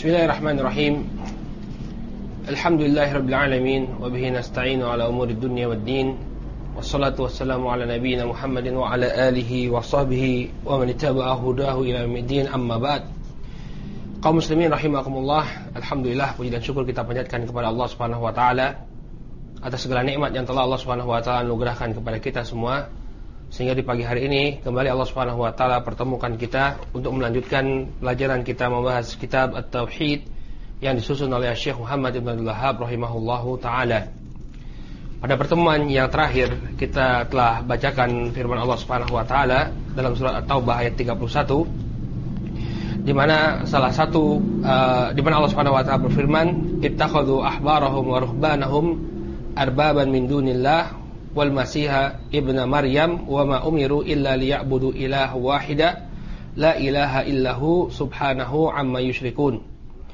Bismillahirrahmanirrahim. Alhamdulillahirabbil alamin wa bihi nasta'inu ala umuri dunya waddin. Wassalatu wassalamu ala nabiyyina Muhammadin wa ala alihi wa sahbihi wa man ittaba'a hudahu ila yaumiddin, amma ba'd. Kaum muslimin rahimakumullah, alhamdulillah, puji dan syukur kita panjatkan kepada Allah Subhanahu wa taala atas segala nikmat yang telah Allah Subhanahu wa taala anugerahkan kepada kita semua, sehingga di pagi hari ini kembali Allah Subhanahu wa taala pertemukan kita untuk melanjutkan pelajaran kita membahas kitab At-Tauhid yang disusun oleh Syekh Muhammad ibn Abdul Wahhab rahimahullahu taala. Pada pertemuan yang terakhir kita telah bacakan firman Allah Subhanahu wa taala dalam surat At-Taubah ayat 31, di mana salah satu di mana Allah Subhanahu wa taala berfirman, ittakhadhu ahbarahum wa ruhbanahum arbaban min dunillah wal masiha ibna Maryam wa ma umiru illa liya'budu ilaha wahida la ilaha illahu subhanahu amma yusyrikun.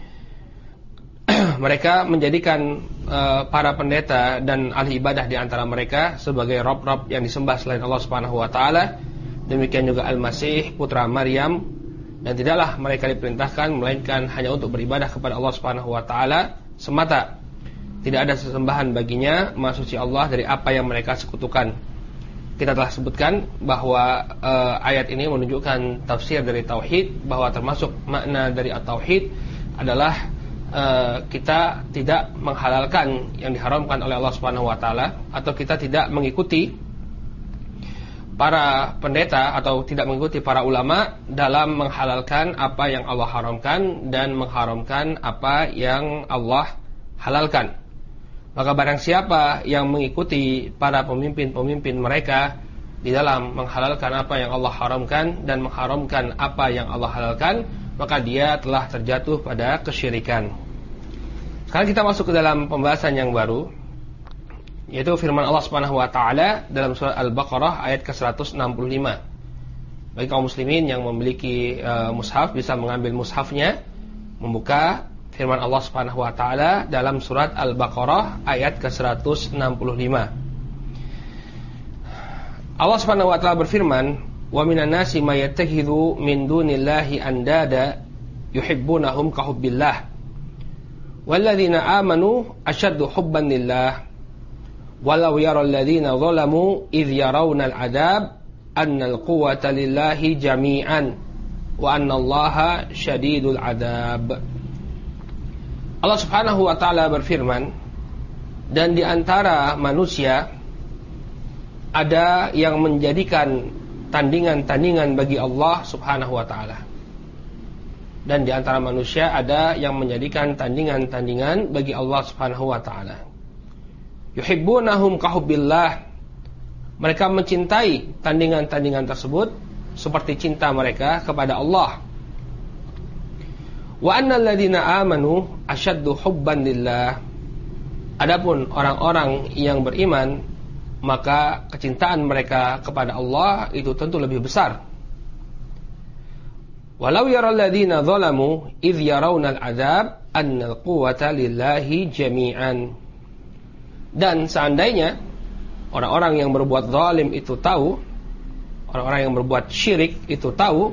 Mereka menjadikan para pendeta dan ahli ibadah di antara mereka sebagai rob-rob yang disembah selain Allah Subhanahu wa taala. Demikian juga Al-Masih putra Maryam, dan tidaklah mereka diperintahkan melainkan hanya untuk beribadah kepada Allah Subhanahu wa taala semata. Tidak ada sesembahan baginya, Maha Suci Allah dari apa yang mereka sekutukan. Kita telah sebutkan bahwa ayat ini menunjukkan tafsir dari tauhid, bahwa termasuk makna dari at-tauhid adalah kita tidak menghalalkan yang diharamkan oleh Allah Subhanahu wa taala, atau kita tidak mengikuti para pendeta atau tidak mengikuti para ulama dalam menghalalkan apa yang Allah haramkan dan mengharamkan apa yang Allah halalkan. Maka barang siapa yang mengikuti para pemimpin-pemimpin mereka di dalam menghalalkan apa yang Allah haramkan dan mengharamkan apa yang Allah halalkan, maka dia telah terjatuh pada kesyirikan. Sekarang kita masuk ke dalam pembahasan yang baru, yaitu firman Allah Subhanahu wa taala dalam surat Al-Baqarah ayat ke-165. Bagi kaum muslimin yang memiliki mushaf, bisa mengambil mushafnya, membuka firman Allah Subhanahu wa taala dalam surat Al-Baqarah ayat ke-165. Allah Subhanahu wa taala berfirman, "Wa minan nasi may yattakhidhu min dunillahi andada yuhibbunahum ka hubbillah. Walladzina amanu ashaddu hubban lillah. Walau yaral ladzina zalamu idh yarawna al-'adzab annal quwwata lillahi jami'an wa annallaha syadidul 'adzab." Allah Subhanahu wa taala berfirman, dan di antara manusia ada yang menjadikan tandingan-tandingan bagi Allah Subhanahu wa taala. Dan di antara manusia ada yang menjadikan tandingan-tandingan bagi Allah Subhanahu wa taala. Yuhibbunahum ka hubbillah. Mereka mencintai tandingan-tandingan tersebut seperti cinta mereka kepada Allah. Wa annal ladzina amanu asyaddu hubban lillah. Adapun orang-orang yang beriman, maka kecintaan mereka kepada Allah itu tentu lebih besar. Walau yaral ladzina zalamu idh yarawna al-'adzab annal quwwata lillahi jami'an. Dan seandainya orang-orang yang berbuat zalim itu tahu, orang-orang yang berbuat syirik itu tahu,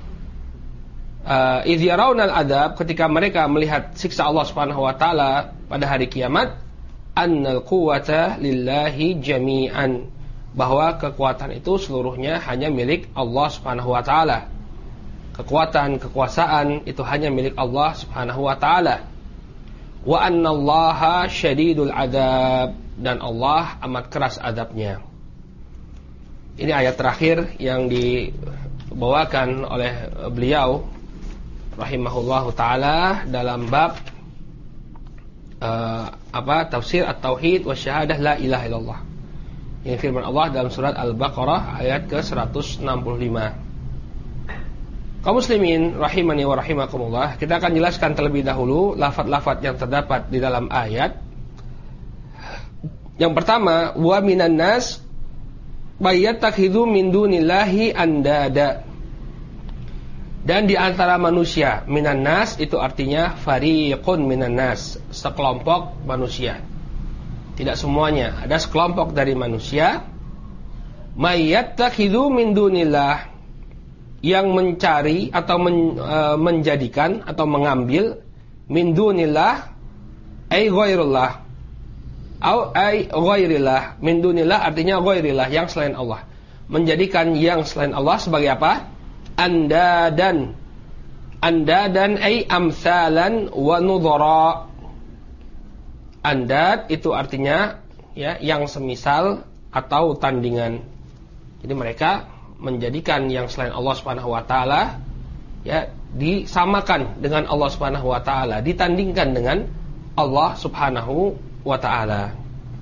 idh yarawna al-'adzab, ketika mereka melihat siksa Allah Subhanahu wa taala pada hari kiamat, annal quwwata lillahi jami'an, bahwa kekuatan itu seluruhnya hanya milik Allah Subhanahu wa taala. Kekuatan, kekuasaan itu hanya milik Allah Subhanahu wa taala. Wa annallaha syadidul 'adzab, dan Allah amat keras azabnya. Ini ayat terakhir yang dibawakan oleh beliau rahimahullahu taala dalam bab tafsir at-tauhid wa syahadah la ilaha illallah. Ini firman Allah dalam surat Al-Baqarah ayat ke-165. Kaum muslimin rahimani wa rahimakumullah, kita akan jelaskan terlebih dahulu lafaz-lafaz yang terdapat di dalam ayat. Yang pertama, wa minan nas may yattakhidhu min dunillahi andada. Dan di antara manusia, minan nas itu artinya fariqun minan nas, sekelompok manusia. Tidak semuanya, ada sekelompok dari manusia may yattakhidhu min dunillah, yang mencari atau menjadikan atau mengambil min dunillah ay ghairullah. Au ay ghairillah. Min dunillah artinya ghairillah, yang selain Allah. Menjadikan yang selain Allah sebagai apa? Andadan. Andadan ay amsalan wa nudhara. Andad itu artinya ya yang semisal atau tandingan. Jadi mereka menjadikan yang selain Allah Subhanahu wa taala ya disamakan dengan Allah Subhanahu wa taala, ditandingkan dengan Allah Subhanahu wa ta'ala.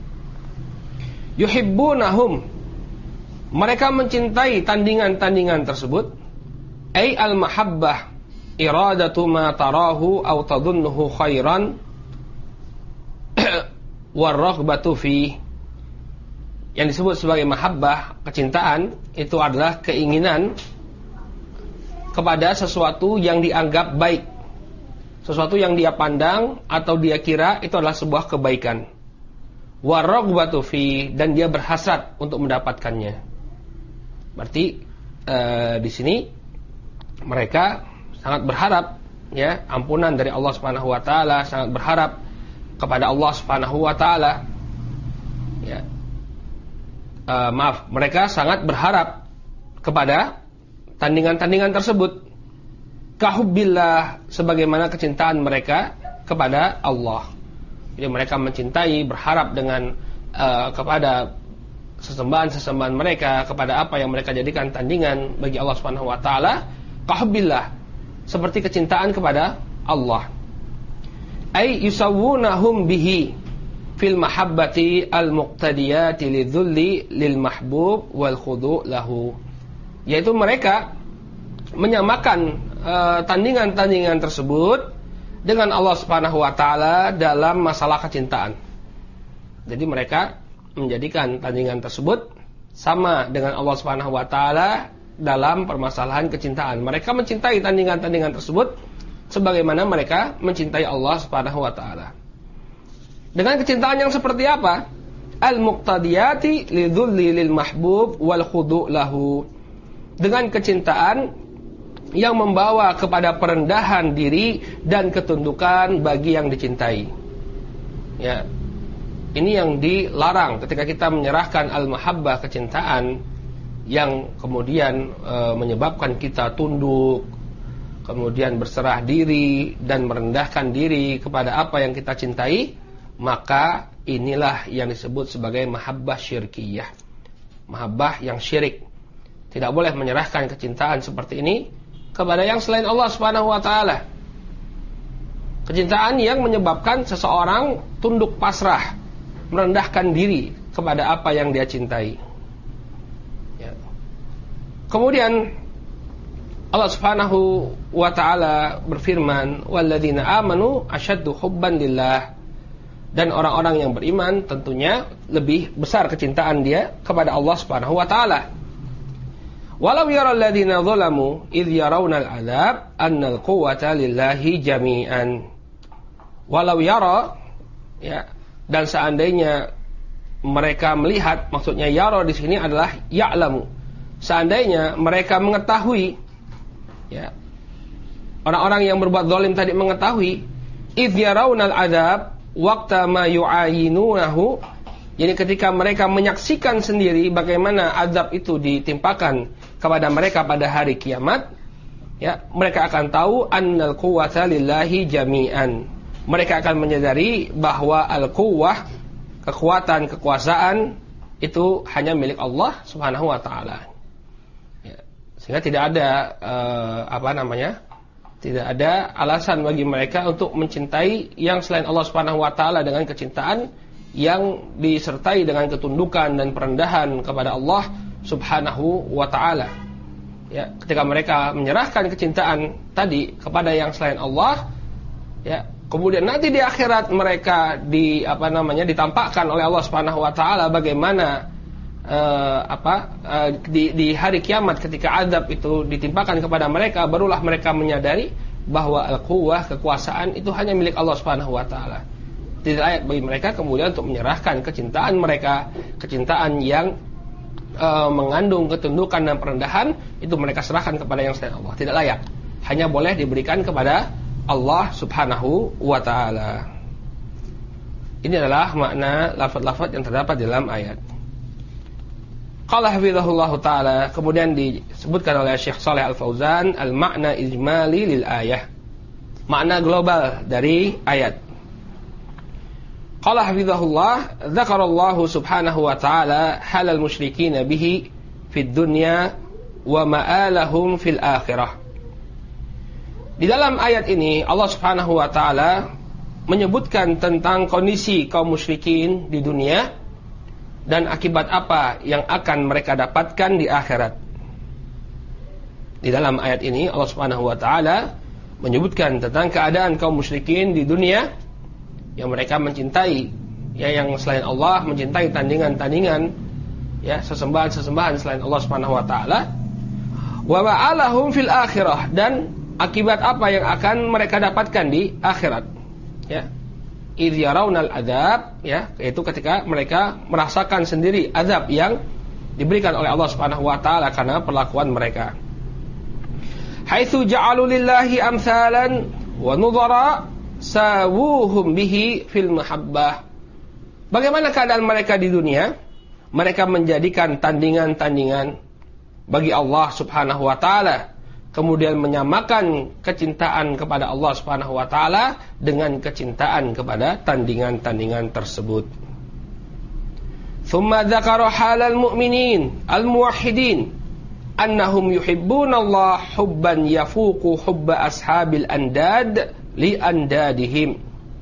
Yuhibbunahum, mereka mencintai tandingan-tandingan tersebut. Ay al-mahabbah iradatu ma tarahu aw tadhunnuhu khairan warraghbatu fi. Yang disebut sebagai mahabbah, kecintaan, itu adalah keinginan kepada sesuatu yang dianggap baik, sesuatu yang dia pandang atau dia kira itu adalah sebuah kebaikan. Waraghbatu fi, dan dia berhasrat untuk mendapatkannya. Berarti di sini mereka sangat berharap ya ampunan dari Allah Subhanahu wa taala, sangat berharap kepada Allah Subhanahu wa taala. Ya. Mereka sangat berharap kepada tandingan-tandingan tersebut. Kahubbillah, sebagaimana kecintaan mereka kepada Allah. Jadi mereka mencintai, berharap dengan kepada sesembahan-sesembahan mereka, kepada apa yang mereka jadikan tandingan bagi Allah Subhanahu wa taala. Kahubbillah, seperti kecintaan kepada Allah. Ay yusawwunahum bihi fil mahabbati al-muqtadiyati lidzulli lil mahbub wal khudu' lahu. Yaitu mereka menyamakan tandingan-tandingan tersebut dengan Allah Subhanahu wa taala dalam masalah kecintaan. Jadi mereka menjadikan tandingan tersebut sama dengan Allah Subhanahu wa taala dalam permasalahan kecintaan. Mereka mencintai tandingan-tandingan tersebut sebagaimana mereka mencintai Allah Subhanahu wa taala. Dengan kecintaan yang seperti apa? Al-muqtadiyati lidzulli lil mahbub wal khudu' lahu. Dengan kecintaan yang membawa kepada perendahan diri dan ketundukan bagi yang dicintai. Ya. Ini yang dilarang ketika kita menyerahkan al-mahabbah, kecintaan yang kemudian menyebabkan kita tunduk, kemudian berserah diri dan merendahkan diri kepada apa yang kita cintai, maka inilah yang disebut sebagai mahabbah syirkiyah. Mahabbah yang syirik. Tidak boleh menyerahkan kecintaan seperti ini kepada yang selain Allah Subhanahu wa taala. Kecintaan yang menyebabkan seseorang tunduk pasrah, merendahkan diri kepada apa yang dia cintai. Ya. Kemudian Allah Subhanahu wa taala berfirman, "Walladzina amanu asyaddu hubban lillah." Dan orang-orang yang beriman tentunya lebih besar kecintaan dia kepada Allah Subhanahu wa taala. Walau yara alladziina zalamu idz yarawna al-'adzab annal quwwata lillahi jami'an. Walau yara, ya, dan seandainya mereka melihat, maksudnya yara di sini adalah ya'lamu. Seandainya mereka mengetahui, ya, orang-orang yang berbuat zalim tadi mengetahui, idz yarawna al-'adzab waqta ma yu'ayinunahu, jadi ketika mereka menyaksikan sendiri bagaimana azab itu ditimpakan kepada mereka pada hari kiamat, ya, mereka akan tahu annal quwwata lillahi jami'an. Mereka akan menyadari bahwa al-quwwah, kekuatan, kekuasaan itu hanya milik Allah Subhanahu wa taala. Ya, sehingga tidak ada tidak ada alasan bagi mereka untuk mencintai yang selain Allah Subhanahu wa taala dengan kecintaan yang disertai dengan ketundukan dan perendahan kepada Allah Subhanahu wa taala. Ya, ketika mereka menyerahkan kecintaan tadi kepada yang selain Allah, ya, kemudian nanti di akhirat mereka ditampakkan oleh Allah Subhanahu wa taala bagaimana di hari kiamat ketika azab itu ditimpakan kepada mereka, barulah mereka menyadari bahwa al-quwwah, kekuasaan itu hanya milik Allah Subhanahu wa taala. Tidak layak bagi mereka kemudian untuk menyerahkan kecintaan mereka, kecintaan yang mengandung ketundukan dan perendahan, itu mereka serahkan kepada yang selain Allah. Tidak layak. Hanya boleh diberikan kepada Allah Subhanahu wa ta'ala. Ini adalah makna lafaz-lafaz yang terdapat di dalam ayat. Qala hafizahullah ta'ala, kemudian disebutkan oleh Syekh Shalih Al-Fauzan, al-makna ijmali lil ayah, makna global dari ayat. Qala hafizahullah, dzakarallahu subhanahu wa ta'ala halal musyrikin bihi fid dunya wa ma'alahum fil akhirah. Di dalam ayat ini Allah Subhanahu wa ta'ala menyebutkan tentang kondisi kaum musyrikin di dunia dan akibat apa yang akan mereka dapatkan di akhirat. Di dalam ayat ini Allah Subhanahu wa ta'ala menyebutkan tentang keadaan kaum musyrikin di dunia yang mereka mencintai, ya, yang selain Allah, mencintai tandingan-tandingan, ya, sesembahan-sesembahan selain Allah Subhanahu wa ta'ala. Wa ma'alahum fil akhirah, dan akibat apa yang akan mereka dapatkan di akhirat, ya. Idh yarawnal adzab, ya, yaitu ketika mereka merasakan sendiri azab yang diberikan oleh Allah Subhanahu wa ta'ala karena perlakuan mereka. Haitsu ja'alu lillahi amsalan wa nudhara sawuhum bihi fil mahabbah. Bagaimana keadaan mereka di dunia? Mereka menjadikan tandingan-tandingan bagi Allah Subhanahu wa ta'ala, kemudian menyamakan kecintaan kepada Allah Subhanahu wa ta'ala dengan kecintaan kepada tandingan-tandingan tersebut. Tsumma dzakara halal mu'minin al-muwahhidin annahum yuhibbuna Allah hubban yafuqu hubba ashabil andad li andadihim.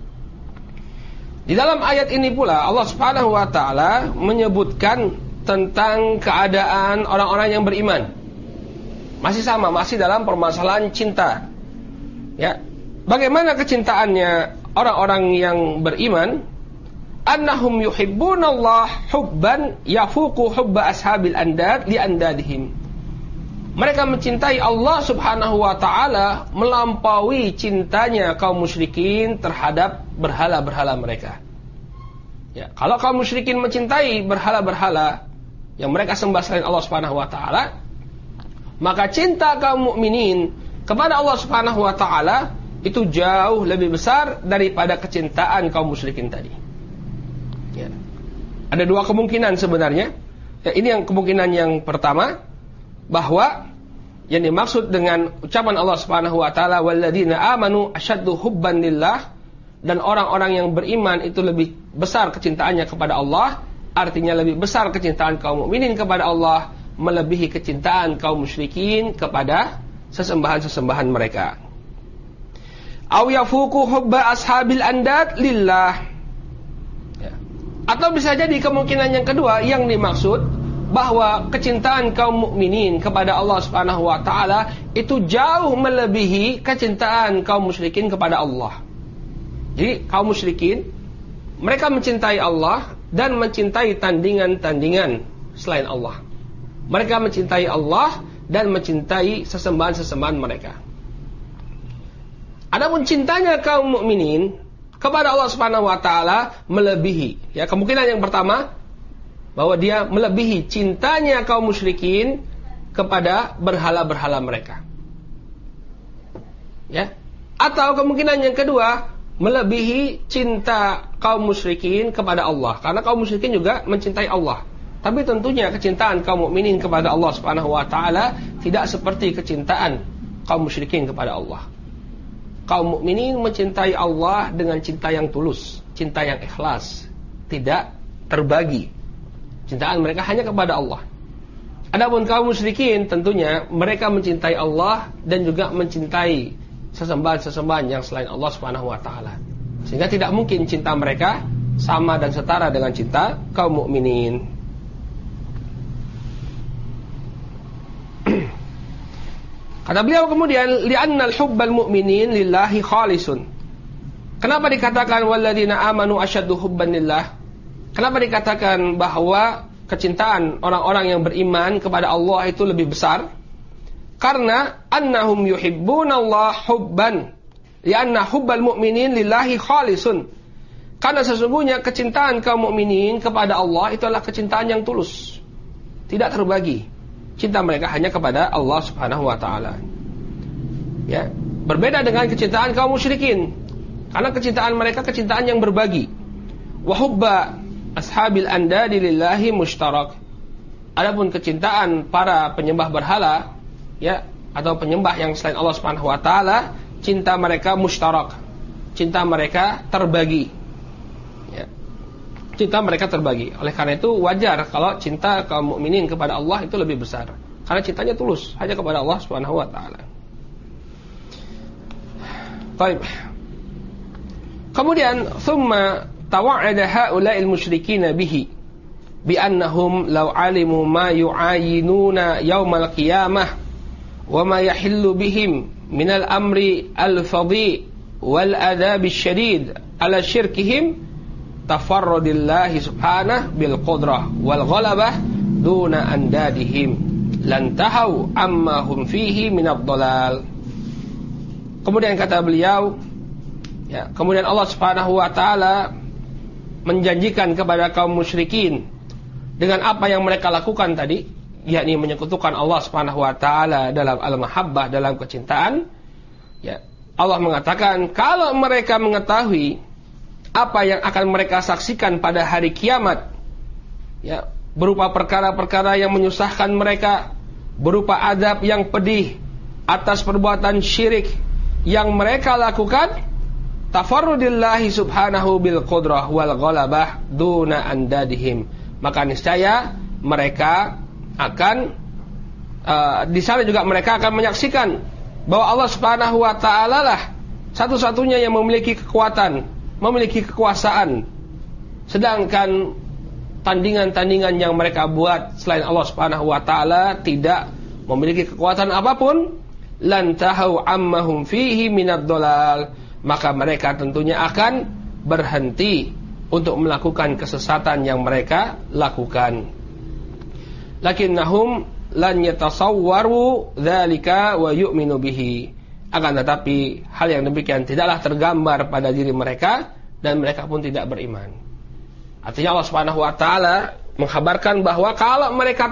Di dalam ayat ini pula Allah Subhanahu wa ta'ala menyebutkan tentang keadaan orang-orang yang beriman. Masih sama, masih dalam permasalahan cinta, ya. Bagaimana kecintaannya orang-orang yang beriman? Annahum yuhibbunallah hubban yafuqu hubba ashabil andad li andadihim. Mereka mencintai Allah Subhanahu wa ta'ala melampaui cintanya kaum musyrikin terhadap berhala-berhala mereka. Ya, kalau kaum musyrikin mencintai berhala-berhala yang mereka sembah selain Allah Subhanahu wa ta'ala, maka cinta kaum mukminin kepada Allah Subhanahu wa ta'ala itu jauh lebih besar daripada kecintaan kaum musyrikin tadi. Ya. Ada dua kemungkinan sebenarnya. Ya, ini yang kemungkinan yang pertama, bahwa yang dimaksud dengan ucapan Allah Subhanahu wa ta'ala walladzina amanu asyaddu hubban lillah, dan orang-orang yang beriman itu lebih besar kecintaannya kepada Allah, artinya lebih besar kecintaan kaum mukminin kepada Allah melebihi kecintaan kaum musyrikin kepada sesembahan-sesembahan mereka. Aw yafuqu hubba ashabil andad lillah. Ya. Atau bisa jadi kemungkinan yang kedua, yang dimaksud bahwa kecintaan kaum mukminin kepada Allah Subhanahu wa ta'ala itu jauh melebihi kecintaan kaum musyrikin kepada Allah. Jadi kaum musyrikin mereka mencintai Allah dan mencintai tandingan-tandingan selain Allah. Mereka mencintai Allah dan mencintai sesembahan-sesembahan mereka. Adapun cintanya kaum mukminin kepada Allah Subhanahu wa ta'ala melebihi, ya, kemungkinan yang pertama bahwa dia melebihi cintanya kaum musyrikin kepada berhala-berhala mereka. Ya. Atau kemungkinan yang kedua, melebihi cinta kaum musyrikin kepada Allah, karena kaum musyrikin juga mencintai Allah. Tapi tentunya kecintaan kaum mukminin kepada Allah Subhanahu wa ta'ala tidak seperti kecintaan kaum musyrikin kepada Allah. Kaum mukminin mencintai Allah dengan cinta yang tulus, cinta yang ikhlas, tidak terbagi. Cintaan mereka hanya kepada Allah. Adapun kaum musyrikin tentunya mereka mencintai Allah dan juga mencintai sesembahan-sesembahan yang selain Allah Subhanahu wa ta'ala. Sehingga tidak mungkin cinta mereka sama dan setara dengan cinta kaum mukminin. Kata beliau kemudian, li'annal hubbal mu'minin lillahi khalisun. Kenapa dikatakan walladzina amanu asyaddu hubban lillah? Kenapa dikatakan bahwa kecintaan orang-orang yang beriman kepada Allah itu lebih besar? Karena annahum yuhibbunallah hubban, li'anna hubbal mu'minin lillahi khalisun. Karena sesungguhnya kecintaan kaum mukminin kepada Allah itu adalah kecintaan yang tulus, tidak terbagi. Cinta mereka hanya kepada Allah Subhanahu wa ta'ala. Ya. Berbeda dengan kecintaan kaum musyrikin, karena kecintaan mereka kecintaan yang berbagi. Wa hubba ashabil andadi lillahi mushtarak. Adapun kecintaan para penyembah berhala, ya, atau penyembah yang selain Allah Subhanahu wa taala, cinta mereka mushtarak. Cinta mereka terbagi. Ya. Cinta mereka terbagi. Oleh karena itu wajar kalau cinta kaum mukminin kepada Allah itu lebih besar. Karena cintanya tulus hanya kepada Allah Subhanahu wa taala. Baik. Kemudian thumma tawa'ada haula'il musyrikin bihi bi annahum law 'alimu ma yu'ayinuna yaumal qiyamah wa ma yahillu bihim minal amri al-fadhi wal adab syadid ala syirkihim tafarrudillahi subhanahu bil qudrah wal ghalabah duna andadihim lan tahaw amma hum fihi minad dhalal. Kemudian kata beliau, ya, kemudian Allah Subhanahu wa taala menjanjikan kepada kaum musyrikin dengan apa yang mereka lakukan tadi, yakni menyekutukan Allah Subhanahu wa taala dalam al-mahabbah, dalam kecintaan. Ya, Allah mengatakan kalau mereka mengetahui apa yang akan mereka saksikan pada hari kiamat, ya, berupa perkara-perkara yang menyusahkan mereka, berupa adab yang pedih atas perbuatan syirik yang mereka lakukan, tafarrudillahi subhanahu bil qudrah wal ghalabah duna andadihim, maka niscaya mereka akan di sana juga mereka akan menyaksikan bahwa Allah Subhanahu wa taala lah satu-satunya yang memiliki kekuatan, memiliki kekuasaan. Sedangkan tandingan-tandingan yang mereka buat selain Allah Subhanahu wa taala tidak memiliki kekuatan apapun. Lan tahau ammahum fihi minad dhalal, maka mereka tentunya akan berhenti untuk melakukan kesesatan yang mereka lakukan. Lakinnahum lan yatasawwaru dzalika wa yu'minu bihi. Akan tetapi hal yang demikian tidaklah tergambar pada diri mereka dan mereka pun tidak beriman. Artinya Allah Subhanahu wa taala mengkhabarkan bahwa kalau mereka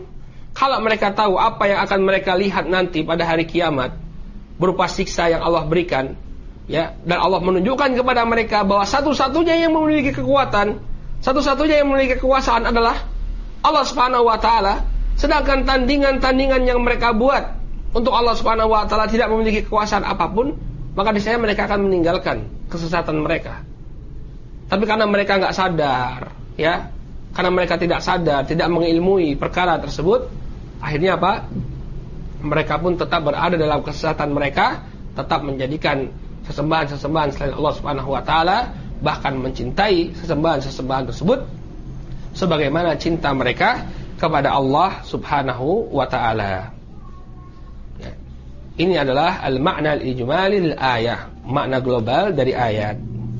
tahu apa yang akan mereka lihat nanti pada hari kiamat berupa siksa yang Allah berikan, ya, dan Allah menunjukkan kepada mereka bahwa satu-satunya yang memiliki kekuatan, satu-satunya yang memiliki kekuasaan adalah Allah Subhanahu wa taala, sedangkan tandingan-tandingan yang mereka buat untuk Allah Subhanahu wa taala tidak memiliki kekuasaan apapun, maka di sana mereka akan meninggalkan kesesatan mereka. Tapi karena mereka enggak sadar, ya, karena mereka tidak sadar, tidak mengilmui perkara tersebut, akhirnya apa? Mereka pun tetap berada dalam kesesatan mereka, tetap menjadikan sesembahan-sesembahan selain Allah Subhanahu wa taala, bahkan mencintai sesembahan-sesembahan tersebut sebagaimana cinta mereka kepada Allah Subhanahu wa taala. Ya. Ini adalah al-ma'na al-ijmali lil ayah, makna global dari ayat.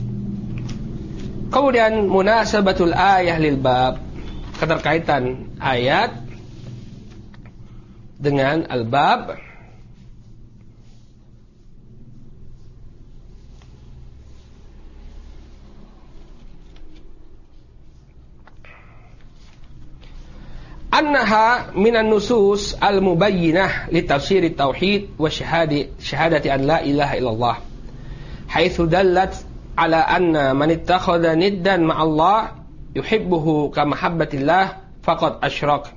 Kemudian munasabatul ayah lil bab, keterkaitan ayat dengan al-bab. Annaha minan nusus al-mubayyinah li tafsir at-tauhid wa syahadati an la ilaha illallah, haitsu dallat ala anna man ittakhadha niddan ma'allah yuhibbuhu ka mahabbatillah faqad asyrak.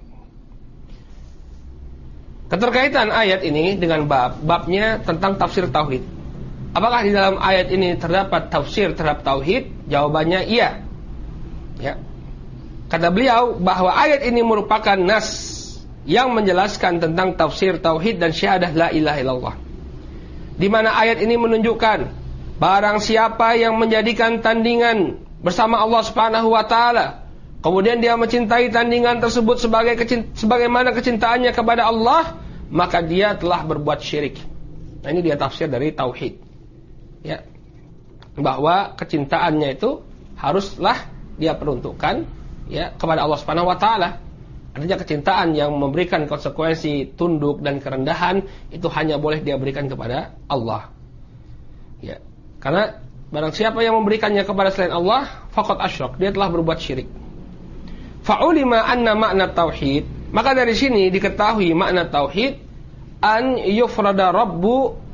Keterkaitan ayat ini dengan babnya tentang tafsir tauhid. Apakah di dalam ayat ini terdapat tafsir terhadap tauhid? Jawabannya iya. Ya. Kata beliau bahwa ayat ini merupakan nas yang menjelaskan tentang tafsir tauhid dan syahadah la ilaha illallah. Di mana ayat ini menunjukkan barang siapa yang menjadikan tandingan bersama Allah Subhanahu wa taala, kemudian dia mencintai tandingan tersebut sebagaimana kecintaannya kepada Allah, maka dia telah berbuat syirik. Nah, ini dia tafsir dari tauhid. Ya. Bahwa kecintaannya itu haruslah dia peruntukkan, ya, kepada Allah Subhanahu wa taala. Artinya kecintaan yang memberikan konsekuensi tunduk dan kerendahan itu hanya boleh dia berikan kepada Allah. Ya. Karena barang siapa yang memberikannya kepada selain Allah, faqad asyrak, dia telah berbuat syirik. Fa'ulima anna makna tauhid, maka dari sini diketahui makna tauhid, an yufrada rabbu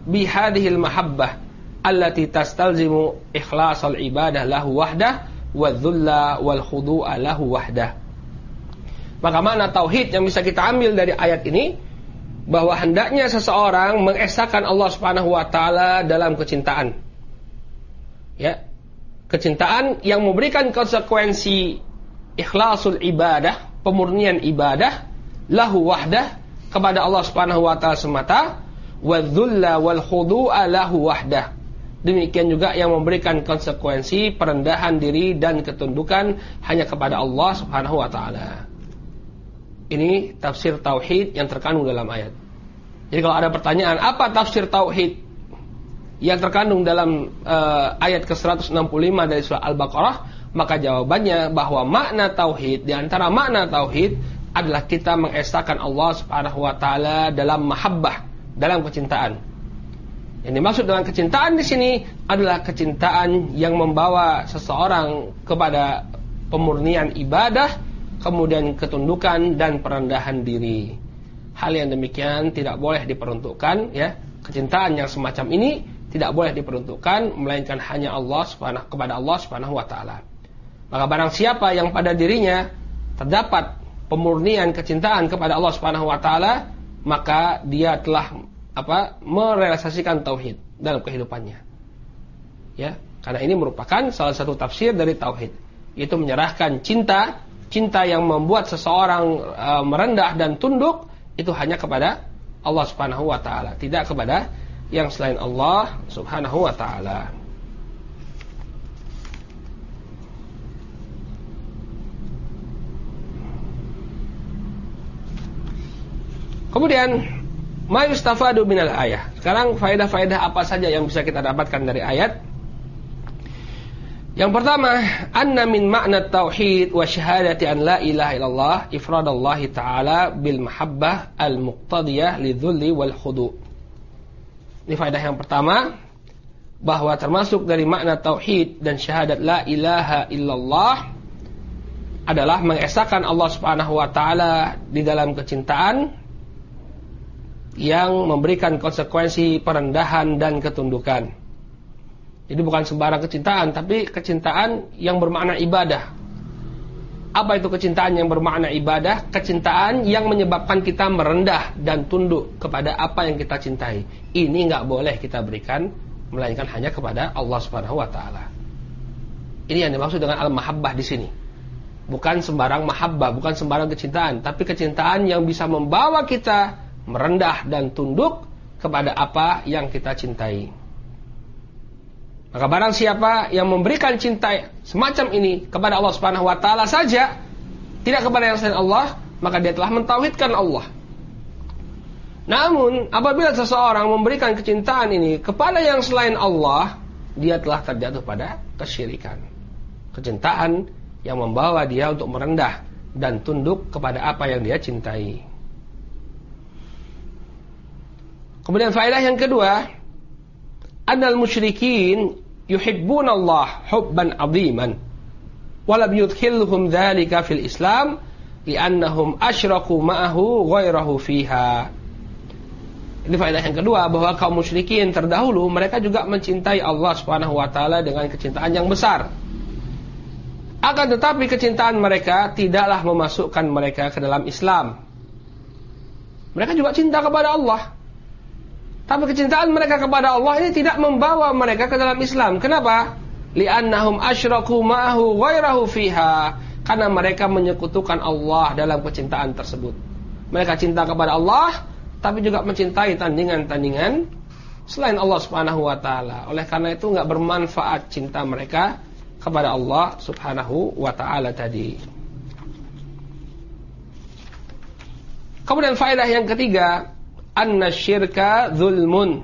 bihadhil mahabbah allati tastalzimu ikhlasul ibadah lahu wahdah wa dhulla wal khudu'a lahu wahdah. Maka makna tauhid yang bisa kita ambil dari ayat ini, bahwa hendaknya seseorang mengesahkan Allah Subhanahu wa taala dalam kecintaan. Ya. Kecintaan yang memberikan konsekuensi ikhlasul ibadah, pemurnian ibadah lahu wahdah, kepada Allah Subhanahu wa taala semata, wa dhulla wal khudu'a lahu wahdah. Demikian juga yang memberikan konsekuensi perendahan diri dan ketundukan hanya kepada Allah Subhanahu wa taala. Ini tafsir tauhid yang terkandung dalam ayat. Jadi kalau ada pertanyaan, apa tafsir tauhid yang terkandung dalam ayat ke-165 dari surah Al-Baqarah, maka jawabannya bahwa makna tauhid, di antara makna tauhid adalah kita mengesahkan Allah Subhanahu wa taala dalam mahabbah, dalam kecintaan. Yang dimaksud dengan kecintaan di sini adalah kecintaan yang membawa seseorang kepada pemurnian ibadah, kemudian ketundukan dan perendahan diri. Hal yang demikian tidak boleh diperuntukkan, ya. Kecintaan yang semacam ini tidak boleh diperuntukkan melainkan hanya kepada Allah Subhanahu wa taala. Maka barang siapa yang pada dirinya terdapat pemurnian kecintaan kepada Allah Subhanahu wa taala, maka dia telah merealisasikan tauhid dalam kehidupannya. Ya, karena ini merupakan salah satu tafsir dari tauhid, yaitu menyerahkan cinta yang membuat seseorang merendah dan tunduk itu hanya kepada Allah Subhanahu wa taala, tidak kepada yang selain Allah Subhanahu wa taala. Kemudian ma yustafadu minal ayah. Sekarang faedah-faedah apa saja yang bisa kita dapatkan dari ayat? Yang pertama, anna min makna tauhid wa syahadati an la ilaha illallah ifradallahi ta'ala bil mahabbah al-muqtadiyah lidzulli wal khudu'. Ini faedah yang pertama, bahwa termasuk dari makna tauhid dan syahadat la ilaha illallah adalah mengesahkan Allah Subhanahu wa taala di dalam kecintaan yang memberikan konsekuensi perendahan dan ketundukan. Jadi bukan sembarang kecintaan, tapi kecintaan yang bermakna ibadah. Apa itu kecintaan yang bermakna ibadah? Kecintaan yang menyebabkan kita merendah dan tunduk kepada apa yang kita cintai. Ini nggak boleh kita berikan, melainkan hanya kepada Allah Subhanahu wa taala. Ini yang dimaksud dengan al-mahabbah di sini. Bukan sembarang mahabbah, bukan sembarang kecintaan, tapi kecintaan yang bisa membawa kita merendah dan tunduk kepada apa yang kita cintai. Maka barang siapa yang memberikan cinta semacam ini kepada Allah Subhanahu wa taala saja, tidak kepada yang selain Allah, maka dia telah mentauhidkan Allah. Namun apabila seseorang memberikan kecintaan ini kepada yang selain Allah, dia telah terjatuh pada kesyirikan. Kecintaan yang membawa dia untuk merendah dan tunduk kepada apa yang dia cintai. Kemudian faedah yang kedua, annal musyrikin yuhibbunallah hubban 'aziman wa lam yudkhilhum dzalika fil Islam li'annahum asyraku ma'ahu ghairahu fiha. Ini faedah yang kedua, bahwa kaum musyrikin terdahulu mereka juga mencintai Allah Subhanahu wa taala dengan kecintaan yang besar. Akan tetapi kecintaan mereka tidaklah memasukkan mereka ke dalam Islam. Mereka juga cinta kepada Allah, tapi kecintaan mereka kepada Allah ini tidak membawa mereka ke dalam Islam. Kenapa? Li'annahum asyraku ma'ahu ghairahu fiha. Karena mereka menyekutukan Allah dalam kecintaan tersebut. Mereka cinta kepada Allah, tapi juga mencintai tandingan-tandingan selain Allah Subhanahu wa taala. Oleh karena itu enggak bermanfaat cinta mereka kepada Allah Subhanahu wa taala tadi. Kemudian faedah yang ketiga, anna syirka zulmun,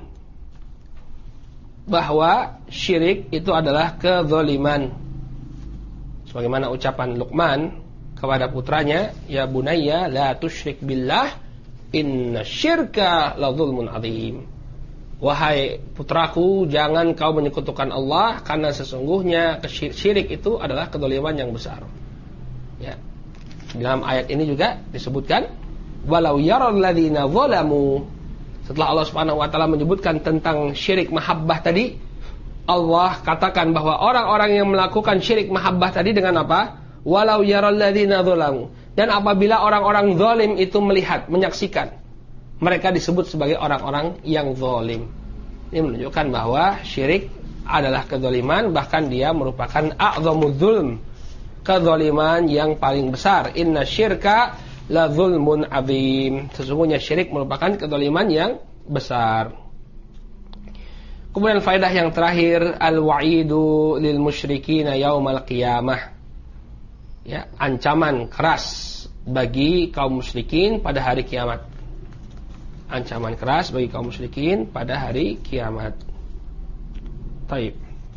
bahwa syirik itu adalah kezaliman. Sebagaimana ucapan Luqman kepada putranya, ya bunayya la tusyrik billah inna syirka la zulmun azim. Wahai putraku, jangan kau menyekutukan Allah, karena sesungguhnya syirik itu adalah kezaliman yang besar. Ya. Dalam ayat ini juga disebutkan, walau yaral ladzina zalamu Setelah Allah Subhanahu wa taala menyebutkan tentang syirik mahabbah tadi, Allah katakan bahwa orang-orang yang melakukan syirik mahabbah tadi dengan apa? Walau yaral ladzina dzalamu. Dan apabila orang-orang zalim itu melihat, menyaksikan, mereka disebut sebagai orang-orang yang zalim. Ini menunjukkan bahwa syirik adalah kezaliman, bahkan dia merupakan a'zamuz zulm, kezaliman yang paling besar. Inna syirka la zulmun azim. Sesungguhnya syirik merupakan kezaliman yang besar. Kemudian faedah yang terakhir, al-wa'idu lil musyrikina yaumal qiyamah. Ya, ancaman keras bagi kaum musyrikin pada hari kiamat. Ancaman keras bagi kaum musyrikin pada hari kiamat. Taib.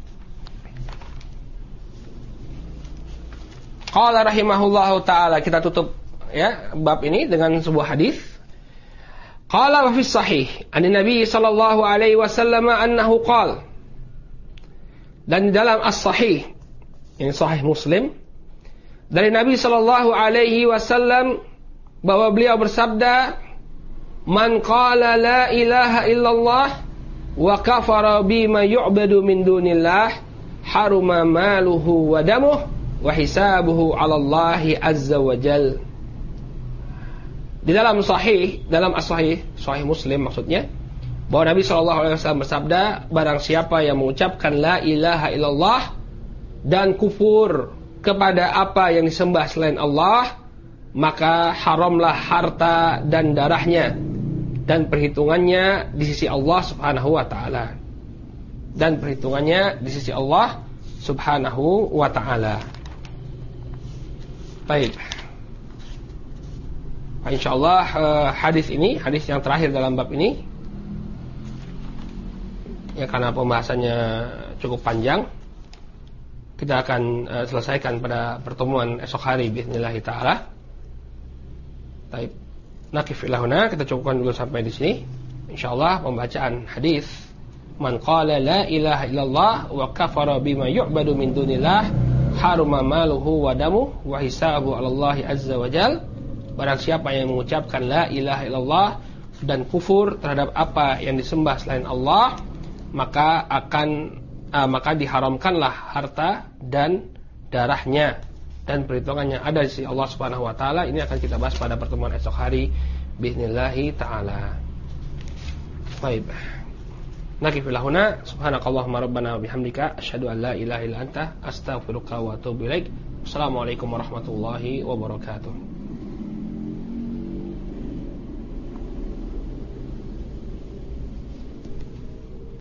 Qala rahimahullahu taala, kita tutup ya bab ini dengan sebuah hadis. Qala wa fi sahih an Nabi sallallahu alaihi wasallam annahu qala. Dan dalam as-sahih, ini sahih Muslim, dari Nabi sallallahu alaihi wasallam bahwa beliau bersabda, "Man qala la ilaha illallah wa kafara bima yu'badu min dunillah, haruma maluhu wa damuhu wa hisabuhu 'ala Allah azza wa jalla." Di dalam sahih, dalam as-sahih, sahih Muslim maksudnya, bahwa Nabi sallallahu alaihi wasallam bersabda, barang siapa yang mengucapkan la ilaha illallah dan kufur kepada apa yang disembah selain Allah, maka haramlah harta dan darahnya dan perhitungannya di sisi Allah Subhanahu wa taala. Dan perhitungannya di sisi Allah Subhanahu wa taala. Baik. Insyaallah hadis ini, hadis yang terakhir dalam bab ini, ya karena pembahasannya cukup panjang, kita akan selesaikan pada pertemuan esok hari bismillah taala. Baik. Nakif ilahuna, kita cukupkan dulu sampai di sini. Insyaallah pembacaan hadis man qala la ilaha illallah wa kafara bima yu'badu min dunillah, haruma maluhu wa damuhu wa hisabuhu 'ala Allah azza wa jalla. Barang siapa yang mengucapkan la ilaha illallah dan kufur terhadap apa yang disembah selain Allah, maka diharamkanlah harta dan darahnya dan perhitungannya ada di sisi Allah Subhanahu wa taala. Ini akan kita bahas pada pertemuan esok hari bismillahi taala. Baik. Nakifillah huna, subhanakallahumma rabbana wa bihamdika asyhadu an la ilaha illa anta astaghfiruka wa atubu ilaik. Assalamualaikum warahmatullahi wabarakatuh.